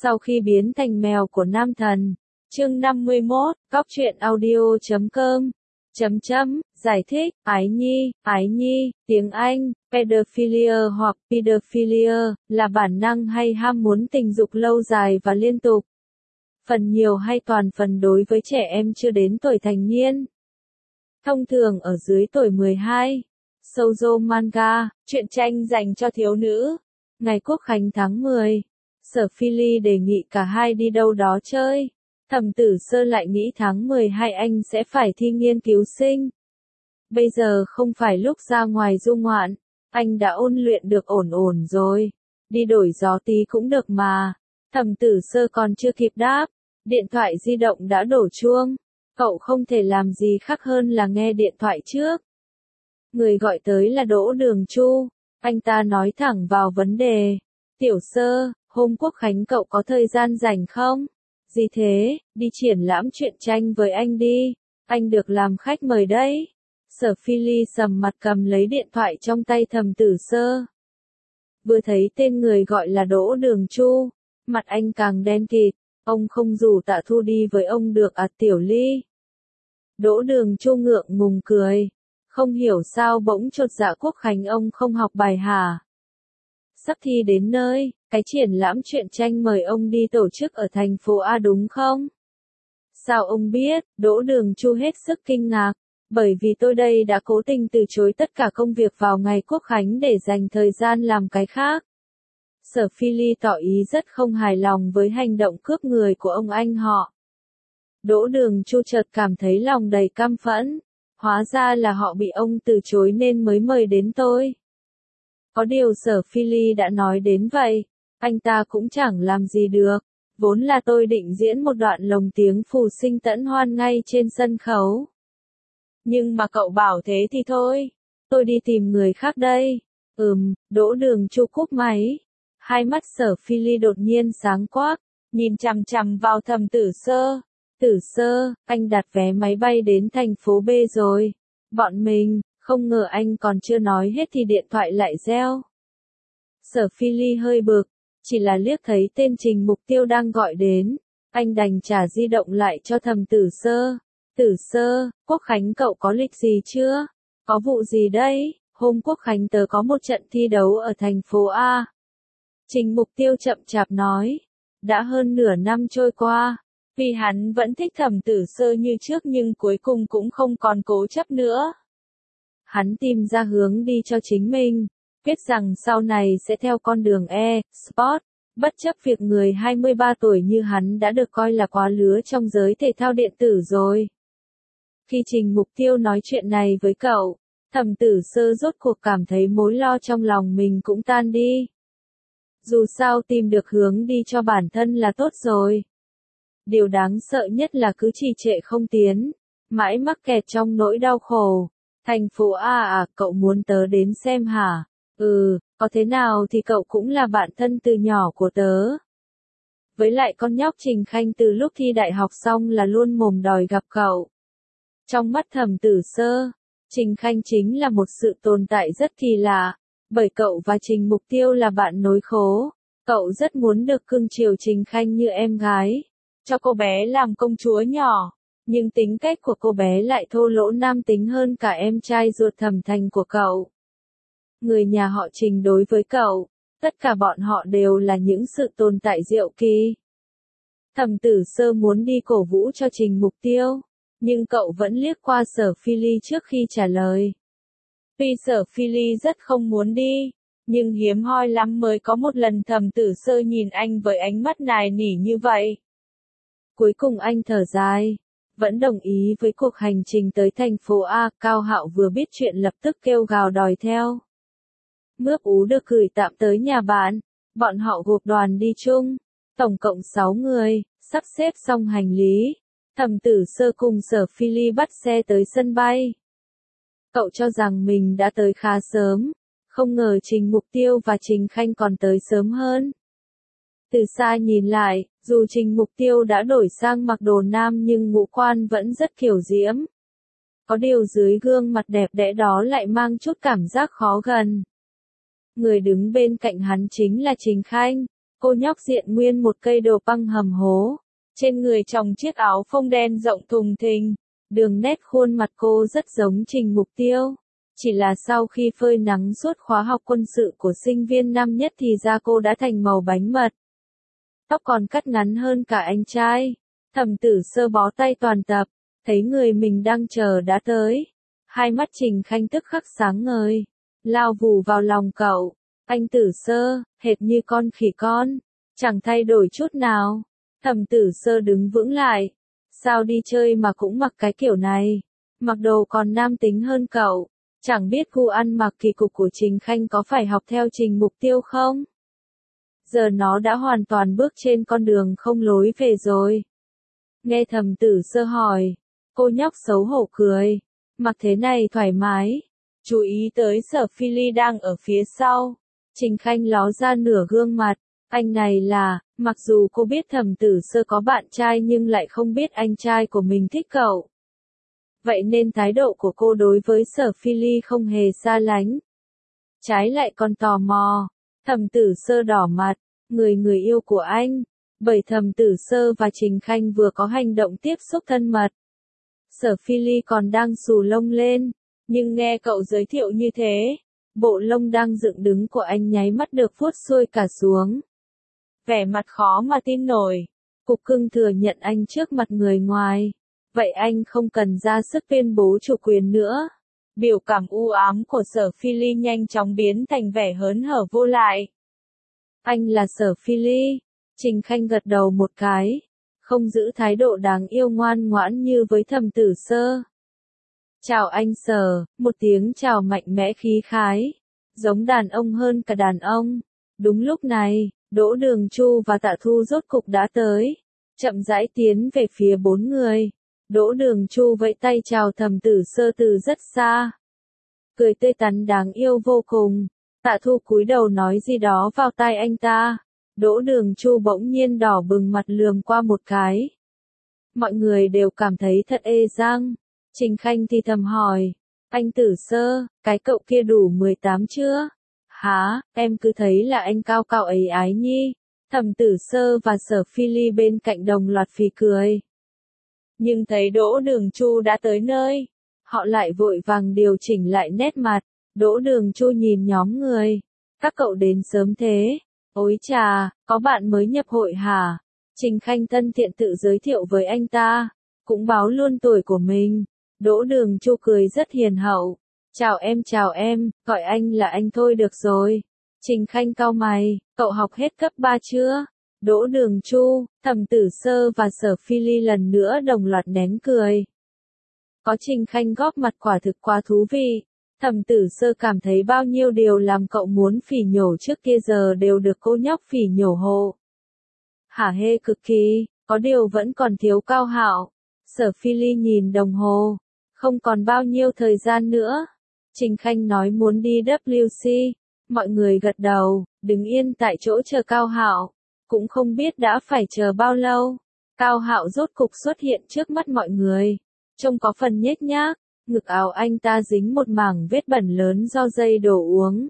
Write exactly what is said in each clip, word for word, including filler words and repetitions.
Sau khi biến thành mèo của nam thần. Chương năm mươi mốt, góc truyện audio chấm com. Chấm chấm, giải thích, ái nhi, ái nhi, tiếng Anh, pedophilia hoặc pedophilia, là bản năng hay ham muốn tình dục lâu dài và liên tục. Phần nhiều hay toàn phần đối với trẻ em chưa đến tuổi thành niên. Thông thường ở dưới tuổi mười hai. Shoujo manga, truyện tranh dành cho thiếu nữ. Ngày Quốc khánh tháng mười. Sở Phi Ly đề nghị cả hai đi đâu đó chơi. Thẩm Tử Sơ lại nghĩ tháng mười hai anh sẽ phải thi nghiên cứu sinh. Bây giờ không phải lúc ra ngoài du ngoạn, anh đã ôn luyện được ổn ổn rồi. Đi đổi gió tí cũng được mà. Thẩm Tử Sơ còn chưa kịp đáp, điện thoại di động đã đổ chuông. Cậu không thể làm gì khác hơn là nghe điện thoại trước. Người gọi tới là Đỗ Đường Chu. Anh ta nói thẳng vào vấn đề. Tiểu Sơ, hôm Quốc khánh cậu có thời gian rảnh không? Gì thế, đi triển lãm truyện tranh với anh đi. Anh được làm khách mời đấy. Sở Phi Ly sầm mặt cầm lấy điện thoại trong tay Thẩm Tử Sơ. Vừa thấy tên người gọi là Đỗ Đường Chu, mặt anh càng đen kịt. Ông không rủ Tạ Thu đi với ông được à Tiểu Ly? Đỗ Đường Chu ngượng ngùng cười. Không hiểu sao bỗng chột dạ Quốc khánh ông không học bài hả? Sắp thi đến nơi, cái triển lãm truyện tranh mời ông đi tổ chức ở thành phố A đúng không? Sao ông biết? Đỗ Đường Chu hết sức kinh ngạc. Bởi vì tôi đây đã cố tình từ chối tất cả công việc vào ngày Quốc khánh để dành thời gian làm cái khác. Sở Phi Ly tỏ ý rất không hài lòng với hành động cướp người của ông anh họ. Đỗ Đường Chu chợt cảm thấy lòng đầy căm phẫn. Hóa ra là họ bị ông từ chối nên mới mời đến tôi. Có điều Sở Phi Ly đã nói đến vậy, anh ta cũng chẳng làm gì được. Vốn là tôi định diễn một đoạn lồng tiếng Phù Sinh Tẫn Hoan ngay trên sân khấu. Nhưng mà cậu bảo thế thì thôi, tôi đi tìm người khác đây. Ừm, Đỗ Đường Chu cúp máy. Hai mắt Sở Phi Ly đột nhiên sáng quắc, nhìn chằm chằm vào Thẩm Tử Sơ. Tử Sơ, anh đặt vé máy bay đến thành phố B rồi. Bọn mình, không ngờ anh còn chưa nói hết thì điện thoại lại reo. Sở Phi Ly hơi bực, chỉ là liếc thấy tên Trình Mục Tiêu đang gọi đến. Anh đành trả di động lại cho Thẩm Tử Sơ. Tử Sơ, Quốc khánh cậu có lịch gì chưa? Có vụ gì đấy? Hôm Quốc khánh tớ có một trận thi đấu ở thành phố A. Trình Mục Tiêu chậm chạp nói. Đã hơn nửa năm trôi qua. Vì hắn vẫn thích Thẩm Tử Sơ như trước nhưng cuối cùng cũng không còn cố chấp nữa. Hắn tìm ra hướng đi cho chính mình, biết rằng sau này sẽ theo con đường e-sport, bất chấp việc người hai mươi ba tuổi như hắn đã được coi là quá lứa trong giới thể thao điện tử rồi. Khi Trình Mục Tiêu nói chuyện này với cậu, Thẩm Tử Sơ rốt cuộc cảm thấy mối lo trong lòng mình cũng tan đi. Dù sao tìm được hướng đi cho bản thân là tốt rồi. Điều đáng sợ nhất là cứ trì trệ không tiến, mãi mắc kẹt trong nỗi đau khổ. Thành phố A à, cậu muốn tớ đến xem hả? Ừ, có thế nào thì cậu cũng là bạn thân từ nhỏ của tớ. Với lại con nhóc Trình Khanh từ lúc thi đại học xong là luôn mồm đòi gặp cậu. Trong mắt Thẩm Tử Sơ, Trình Khanh chính là một sự tồn tại rất kỳ lạ, bởi cậu và Trình Mục Tiêu là bạn nối khố. Cậu rất muốn được cưng chiều Trình Khanh như em gái, cho cô bé làm công chúa nhỏ. Nhưng tính cách của cô bé lại thô lỗ nam tính hơn cả em trai ruột Thẩm Thành của cậu. Người nhà họ Trình đối với cậu, tất cả bọn họ đều là những sự tồn tại diệu kỳ. Thẩm Tử Sơ muốn đi cổ vũ cho Trình Mục Tiêu, nhưng cậu vẫn liếc qua Sở Phi Ly trước khi trả lời. Tuy Sở Phi Ly rất không muốn đi, nhưng hiếm hoi lắm mới có một lần Thẩm Tử Sơ nhìn anh với ánh mắt nài nỉ như vậy. Cuối cùng anh thở dài. Vẫn đồng ý với cuộc hành trình tới thành phố A. Cao Hạo vừa biết chuyện lập tức kêu gào đòi theo. Mướp Ú được gửi tạm tới nhà bạn. Bọn họ gộp đoàn đi chung. Tổng cộng sáu người, sắp xếp xong hành lý. Thẩm Tử Sơ cùng Sở Phi Ly bắt xe tới sân bay. Cậu cho rằng mình đã tới khá sớm. Không ngờ Trình Mục Tiêu và Trình Khanh còn tới sớm hơn. Từ xa nhìn lại, dù Trình Mục Tiêu đã đổi sang mặc đồ nam nhưng ngũ quan vẫn rất kiều diễm. Có điều dưới gương mặt đẹp đẽ đó lại mang chút cảm giác khó gần. Người đứng bên cạnh hắn chính là Trình Khanh. Cô nhóc diện nguyên một cây đồ băng hầm hố. Trên người tròng chiếc áo phông đen rộng thùng thình. Đường nét khuôn mặt cô rất giống Trình Mục Tiêu. Chỉ là sau khi phơi nắng suốt khóa học quân sự của sinh viên năm nhất thì da cô đã thành màu bánh mật. Tóc còn cắt ngắn hơn cả anh trai. Thẩm Tử Sơ bó tay toàn tập, thấy người mình đang chờ đã tới. Hai mắt Trình Khanh tức khắc sáng ngời, lao vù vào lòng cậu. Anh Tử Sơ, hệt như con khỉ con, chẳng thay đổi chút nào. Thẩm Tử Sơ đứng vững lại. Sao đi chơi mà cũng mặc cái kiểu này, mặc đồ còn nam tính hơn cậu. Chẳng biết gu ăn mặc kỳ cục của Trình Khanh có phải học theo Trình Mục Tiêu không? Giờ nó đã hoàn toàn bước trên con đường không lối về rồi. Nghe Thẩm Tử Sơ hỏi, cô nhóc xấu hổ cười, mặc thế này thoải mái. Chú ý tới Sở Phi Ly đang ở phía sau. Trình Khanh ló ra nửa gương mặt, anh này là, mặc dù cô biết Thẩm Tử Sơ có bạn trai nhưng lại không biết anh trai của mình thích cậu. Vậy nên thái độ của cô đối với Sở Phi Ly không hề xa lánh. Trái lại còn tò mò. Thẩm Tử Sơ đỏ mặt, người người yêu của anh. Bởi Thẩm Tử Sơ và Trình Khanh vừa có hành động tiếp xúc thân mật. Sở Phi Ly còn đang xù lông lên, nhưng nghe cậu giới thiệu như thế, bộ lông đang dựng đứng của anh nháy mắt được vuốt xuôi cả xuống. Vẻ mặt khó mà tin nổi. Cục cưng thừa nhận anh trước mặt người ngoài. Vậy anh không cần ra sức tuyên bố chủ quyền nữa. Biểu cảm u ám của Sở Phi Ly nhanh chóng biến thành vẻ hớn hở vô lại. Anh là Sở Phi Ly. Trình Khanh gật đầu một cái. Không giữ thái độ đáng yêu ngoan ngoãn như với Thẩm Tử Sơ. Chào anh Sở, một tiếng chào mạnh mẽ khí khái. Giống đàn ông hơn cả đàn ông. Đúng lúc này, Đỗ Đường Chu và Tạ Thu rốt cục đã tới. Chậm rãi tiến về phía bốn người. Đỗ Đường Chu vẫy tay chào Thẩm Tử Sơ từ rất xa. Cười tươi tắn đáng yêu vô cùng. Tạ Thu cúi đầu nói gì đó vào tai anh ta. Đỗ Đường Chu bỗng nhiên đỏ bừng mặt lườm qua một cái. Mọi người đều cảm thấy thật ê răng. Trình Khanh thì thầm hỏi. Anh Tử Sơ, cái cậu kia đủ mười tám chưa? Hả, em cứ thấy là anh cao cao ấy ái nhi. Thẩm Tử Sơ và Sở Phi Ly bên cạnh đồng loạt phì cười. Nhưng thấy Đỗ Đường Chu đã tới nơi, họ lại vội vàng điều chỉnh lại nét mặt. Đỗ Đường Chu nhìn nhóm người. Các cậu đến sớm thế. Ôi chà, có bạn mới nhập hội hả? Trình Khanh thân thiện tự giới thiệu với anh ta, cũng báo luôn tuổi của mình. Đỗ Đường Chu cười rất hiền hậu. Chào em chào em, gọi anh là anh thôi được rồi. Trình Khanh cau mày, cậu học hết cấp ba chưa? Đỗ Đường Chu, Thẩm Tử Sơ và Sở Phi Ly lần nữa đồng loạt nén cười. Có Trình Khanh góp mặt quả thực quá thú vị. Thẩm Tử Sơ cảm thấy bao nhiêu điều làm cậu muốn phỉ nhổ trước kia giờ đều được cô nhóc phỉ nhổ hộ. Hả hê cực kỳ, có điều vẫn còn thiếu Cao Hạo. Sở Phi Ly nhìn đồng hồ, không còn bao nhiêu thời gian nữa. Trình Khanh nói muốn đi W C, mọi người gật đầu, đứng yên tại chỗ chờ Cao Hạo, cũng không biết đã phải chờ bao lâu. Cao Hạo rốt cục xuất hiện trước mắt mọi người, trông có phần nhếch nhác, ngực áo anh ta dính một mảng vết bẩn lớn do dây đổ uống.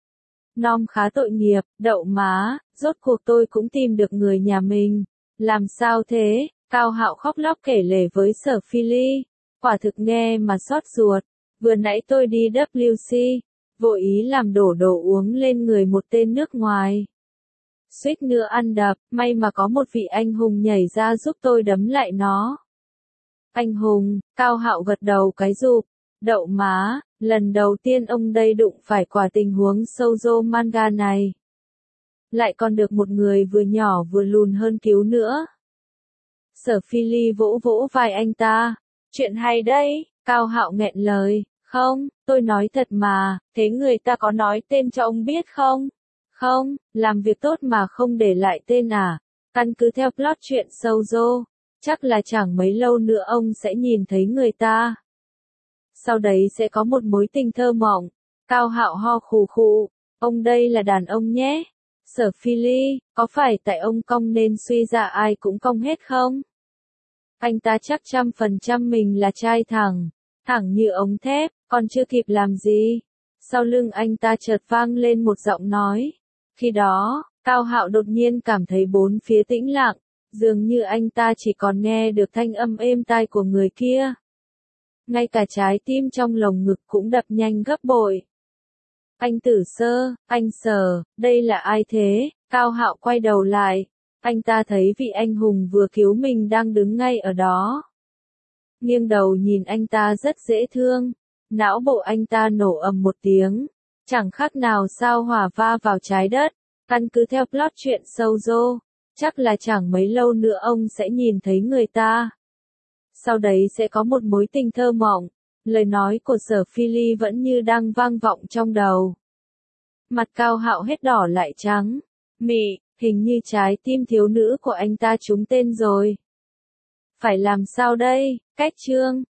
Nom khá tội nghiệp, đậu má, rốt cuộc tôi cũng tìm được người nhà mình. Làm sao thế? Cao Hạo khóc lóc kể lể với Sở Phi Ly, quả thực nghe mà xót ruột. Vừa nãy tôi đi W C, vội ý làm đổ đồ uống lên người một tên nước ngoài. Suýt nữa ăn đập, may mà có một vị anh hùng nhảy ra giúp tôi đấm lại nó. Anh hùng, Cao Hạo gật đầu cái rụp, đậu má, lần đầu tiên ông đây đụng phải quả tình huống shoujo manga này. Lại còn được một người vừa nhỏ vừa lùn hơn cứu nữa. Sở Phi Ly vỗ vỗ vai anh ta, chuyện hay đấy. Cao Hạo nghẹn lời, không, tôi nói thật mà, thế người ta có nói tên cho ông biết không? Không, làm việc tốt mà không để lại tên à? Căn cứ theo plot chuyện shoujo, chắc là chẳng mấy lâu nữa ông sẽ nhìn thấy người ta. Sau đấy sẽ có một mối tình thơ mộng. Cao Hạo ho khù khụ, ông đây là đàn ông nhé. Sở Phi Ly, có phải tại ông cong nên suy ra ai cũng cong hết không? Anh ta chắc trăm phần trăm mình là trai thẳng, thẳng như ống thép, còn chưa kịp làm gì. Sau lưng anh ta chợt vang lên một giọng nói. Khi đó, Cao Hạo đột nhiên cảm thấy bốn phía tĩnh lặng, dường như anh ta chỉ còn nghe được thanh âm êm tai của người kia. Ngay cả trái tim trong lồng ngực cũng đập nhanh gấp bội. Anh Tử Sơ, anh Sở, đây là ai thế? Cao Hạo quay đầu lại. Anh ta thấy vị anh hùng vừa cứu mình đang đứng ngay ở đó. Nghiêng đầu nhìn anh ta rất dễ thương. Não bộ anh ta nổ ầm một tiếng. Chẳng khác nào sao hỏa va vào trái đất. Căn cứ theo plot truyện Shoujo, chắc là chẳng mấy lâu nữa ông sẽ nhìn thấy người ta. Sau đấy sẽ có một mối tình thơ mộng. Lời nói của Sở Phi Ly vẫn như đang vang vọng trong đầu. Mặt Cao Hạo hết đỏ lại trắng. Mị, hình như trái tim thiếu nữ của anh ta trúng tên rồi. Phải làm sao đây? Cách chương